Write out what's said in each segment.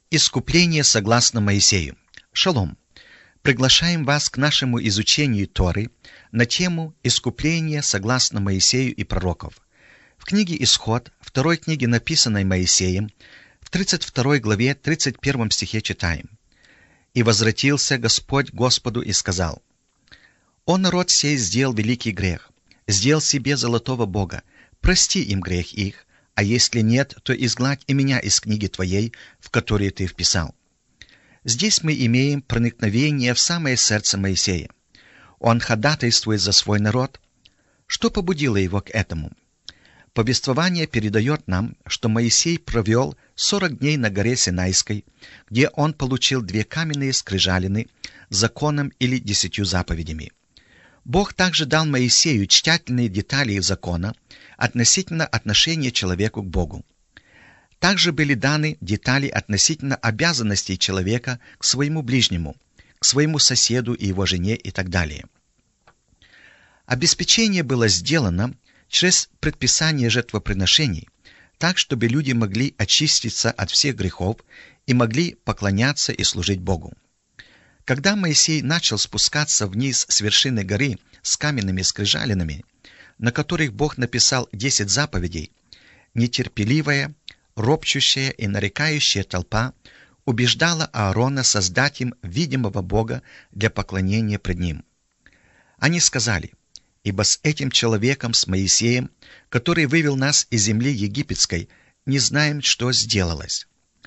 Искупление согласно Моисею. Шалом! Приглашаем вас к нашему изучению Торы на тему «Искупление согласно Моисею и пророков». В книге «Исход», второй книге, написанной Моисеем, в 32 главе, 31 стихе читаем: «И возвратился Господь Господу и сказал: «О народ сей сделал великий грех, сделал себе золотого бога, прости им грех их, а если нет, то изгладь и меня из книги твоей, в которую ты вписал». Здесь мы имеем проникновение в самое сердце Моисея. Он ходатайствует за свой народ. Что побудило его к этому? Повествование передает нам, что Моисей провел 40 дней на горе Синайской, где он получил 2 каменные скрижалины с законом или 10 заповедями. Бог также дал Моисею тщательные детали закона относительно отношения человека к Богу. Также были даны детали относительно обязанностей человека к своему ближнему, к своему соседу и его жене и так далее. Обеспечение было сделано через предписание жертвоприношений, так, чтобы люди могли очиститься от всех грехов и могли поклоняться и служить Богу. Когда Моисей начал спускаться вниз с вершины горы с каменными скрижалинами, на которых Бог написал 10 заповедей, нетерпеливая, ропчущая и нарекающая толпа убеждала Аарона создать им видимого Бога для поклонения пред ним. Они сказали: «Ибо с этим человеком, с Моисеем, который вывел нас из земли египетской, не знаем, что сделалось».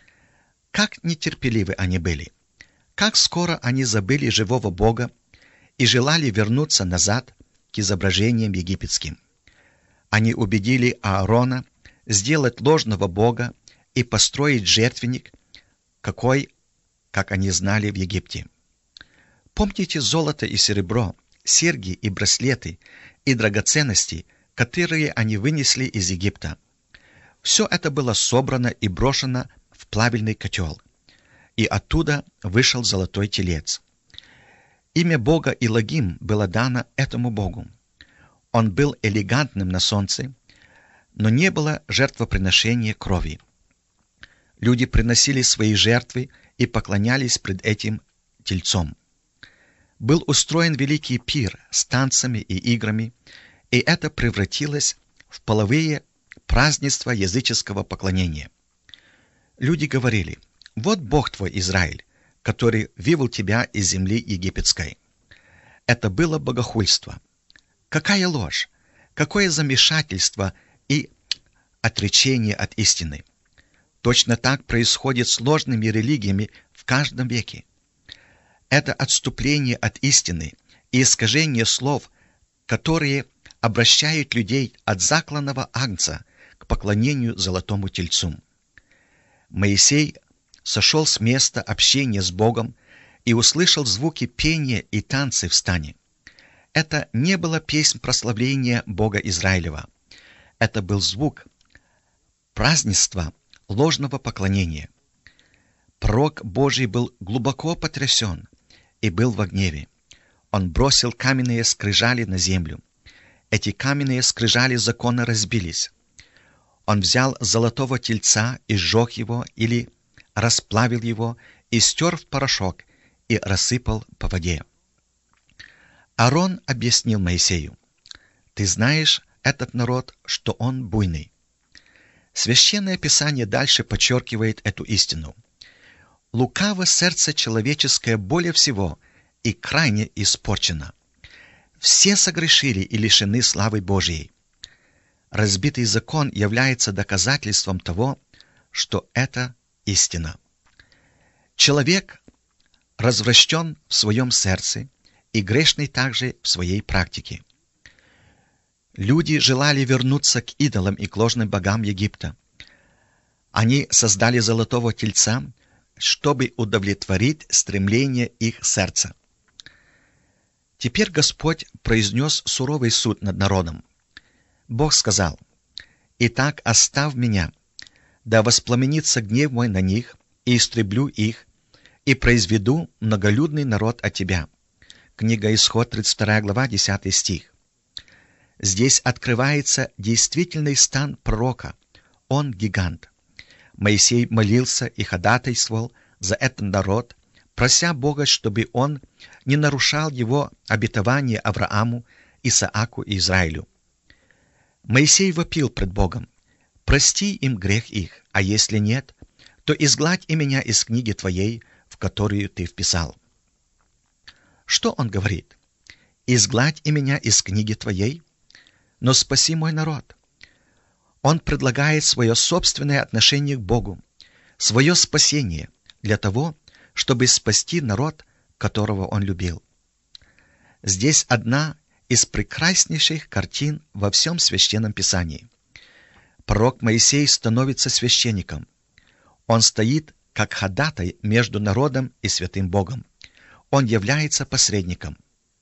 Как нетерпеливы они были! Как скоро они забыли живого Бога и желали вернуться назад к изображениям египетским. Они убедили Аарона сделать ложного бога и построить жертвенник, какой, как они знали в Египте. Помните золото и серебро, серьги и браслеты и драгоценности, которые они вынесли из Египта. Все это было собрано и брошено в плавильный котел, и оттуда вышел золотой телец. Имя бога Илогим было дано этому богу. Он был элегантным на солнце, но не было жертвоприношения крови. Люди приносили свои жертвы и поклонялись пред этим тельцом. Был устроен великий пир с танцами и играми, и это превратилось в половые празднества языческого поклонения. Люди говорили: «Вот Бог твой, Израиль, который вывел тебя из земли египетской». Это было богохульство. Какая ложь! Какое замешательство и отречение от истины! Точно так происходит с ложными религиями в каждом веке. Это отступление от истины и искажение слов, которые обращают людей от закланного агнца к поклонению золотому тельцу. Моисей сошел с места общения с Богом и услышал звуки пения и танцы в стане. Это не была песнь прославления Бога Израилева. Это был звук празднества ложного поклонения. Пророк Божий был глубоко потрясен и был во гневе. Он бросил каменные скрижали на землю. Эти каменные скрижали закона разбились. Он взял золотого тельца и сжег его или расплавил его и стер в порошок и рассыпал по воде. Аарон объяснил Моисею: «Ты знаешь этот народ, что он буйный». Священное Писание дальше подчеркивает эту истину. Лукаво сердце человеческое более всего и крайне испорчено. Все согрешили и лишены славы Божией. Разбитый закон является доказательством того, что это истина. Человек развращен в своем сердце и грешный также в своей практике. Люди желали вернуться к идолам и к ложным богам Египта. Они создали золотого тельца, чтобы удовлетворить стремление их сердца. Теперь Господь произнес суровый суд над народом. Бог сказал: «Итак, оставь меня, да воспламенится гнев мой на них, и истреблю их, и произведу многолюдный народ от тебя». Книга Исход, 32 глава, 10 стих. Здесь открывается действительный стан пророка. Он гигант. Моисей молился и ходатайствовал за этот народ, прося Бога, чтобы он не нарушал его обетование Аврааму, Исааку и Израилю. Моисей вопил пред Богом: «Прости им грех их, а если нет, то изгладь и меня из книги Твоей, в которую Ты вписал». Что он говорит? «Изгладь и меня из книги Твоей, но спаси мой народ». Он предлагает свое собственное отношение к Богу, свое спасение для того, чтобы спасти народ, которого он любил. Здесь одна из прекраснейших картин во всем Священном Писании. Пророк Моисей становится священником. Он стоит как ходатай между народом и святым Богом. Он является посредником.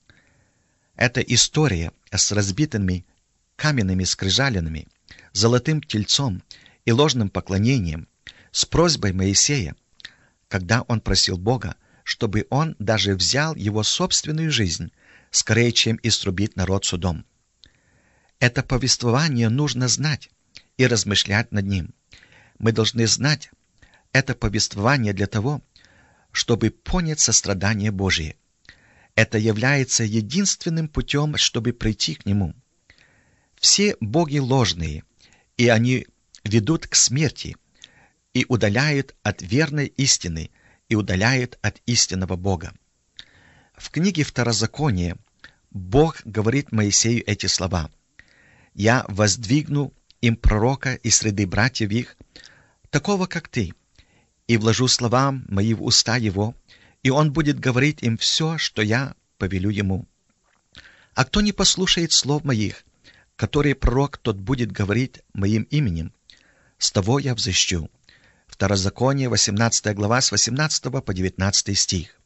Эта история с разбитыми каменными скрижалями, золотым тельцом и ложным поклонением, с просьбой Моисея, когда он просил Бога, чтобы он даже взял его собственную жизнь, скорее, чем иструбить народ судом. Это повествование нужно знать и размышлять над ним. Мы должны знать это повествование для того, чтобы понять сострадание Божие. Это является единственным путем, чтобы прийти к Нему. Все боги ложные, и они ведут к смерти, и удаляют от верной истины, и удаляют от истинного Бога. В книге Второзакония Бог говорит Моисею эти слова: «Я воздвигну им пророка из среды братьев их, такого, как ты, и вложу слова мои в уста его, и он будет говорить им все, что я повелю ему. А кто не послушает слов моих, которые пророк тот будет говорить моим именем, с того я взыщу». Второзаконие, 18 глава, с 18 по 19 стих.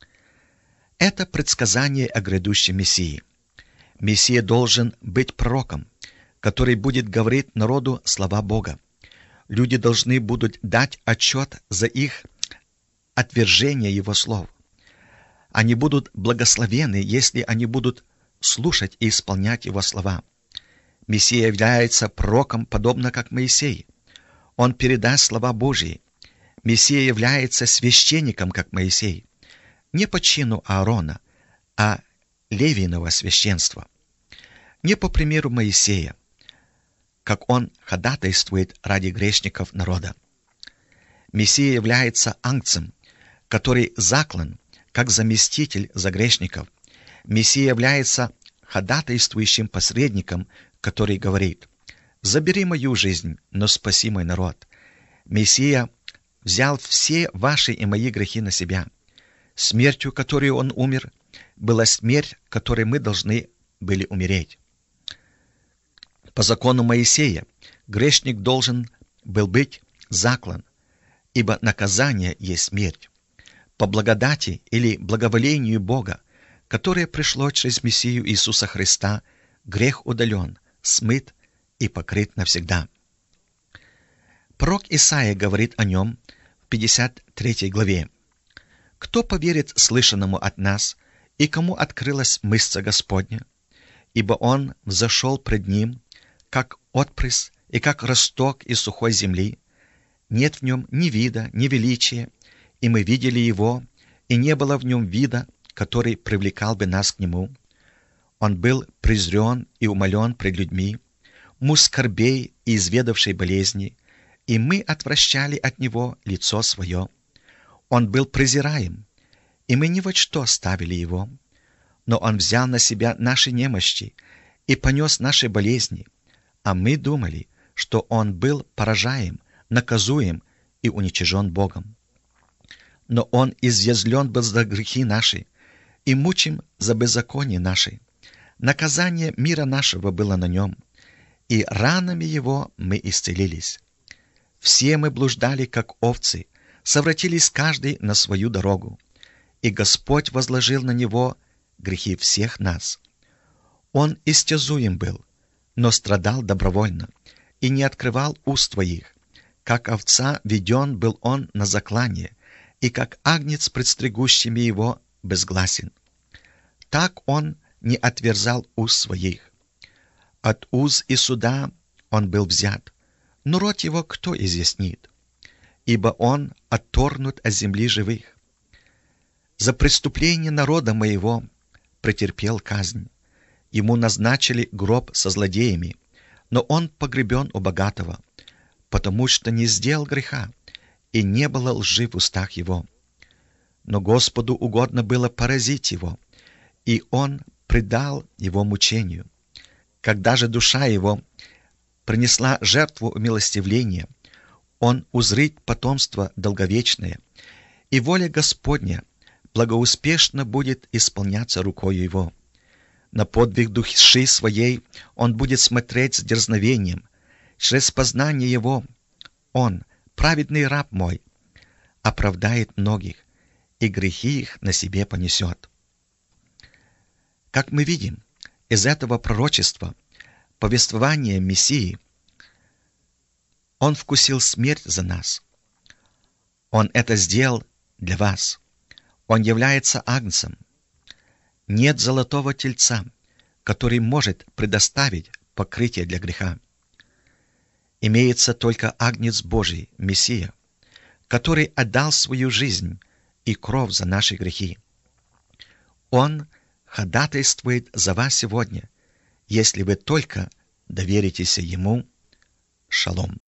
Это предсказание о грядущем Мессии. Мессия должен быть пророком, который будет говорить народу слова Бога. Люди должны будут дать отчет за их отвержение Его слов. Они будут благословены, если они будут слушать и исполнять Его слова. Мессия является пророком, подобно как Моисей. Он передаст слова Божьи. Мессия является священником, как Моисей. Не по чину Аарона, а Левиного священства. Не по примеру Моисея, как он ходатайствует ради грешников народа. Мессия является ангцем, который заклан, как заместитель за грешников. Мессия является ходатайствующим посредником, который говорит: «Забери мою жизнь, но спаси мой народ». Мессия взял все ваши и мои грехи на себя. Смертью, которой он умер, была смерть, которой мы должны были умереть. По закону Моисея грешник должен был быть заклан, ибо наказание есть смерть. По благодати или благоволению Бога, которое пришло через Мессию Иисуса Христа, грех удален, смыт и покрыт навсегда. Пророк Исаия говорит о нем в 53 главе. «Кто поверит слышанному от нас, и кому открылась мышца Господня? Ибо он взошел пред ним, как отпрыск и как росток из сухой земли. Нет в нем ни вида, ни величия, и мы видели его, и не было в нем вида, который привлекал бы нас к нему. Он был презрен и умолен пред людьми, муж скорбей и изведавший болезни, и мы отвращали от него лицо свое. Он был презираем, и мы ни во что ставили его. Но он взял на себя наши немощи и понес наши болезни, а мы думали, что он был поражаем, наказуем и уничижен Богом. Но он изъязвлен был за грехи наши и мучим за беззаконие наши. Наказание мира нашего было на нем, и ранами его мы исцелились. Все мы блуждали, как овцы, совратились каждый на свою дорогу, и Господь возложил на него грехи всех нас. Он истязуем был, но страдал добровольно, и не открывал уст твоих. Как овца веден был он на заклание, и как агнец пред стригущими его безгласен. Так он не отверзал уст своих. От уз и суда он был взят, но рот его кто изъяснит? ибо он отторгнут от земли живых. За преступление народа моего претерпел казнь. Ему назначили гроб со злодеями, но он погребен у богатого, потому что не сделал греха, и не было лжи в устах его. Но Господу угодно было поразить его, и он предал его мучению. Когда же душа его принесла жертву умилостивления, он узрит потомство долговечное, и воля Господня благоуспешно будет исполняться рукою его. На подвиг души своей он будет смотреть с дерзновением. Через познание его он, праведный раб мой, оправдает многих, и грехи их на себе понесет. Как мы видим из этого пророчества, повествования Мессии, он вкусил смерть за нас. Он это сделал для вас. Он является агнцем. Нет золотого тельца, который может предоставить покрытие для греха. Имеется только агнец Божий, Мессия, который отдал свою жизнь и кровь за наши грехи. Он ходатайствует за вас сегодня, если вы только доверитесь Ему. Шалом.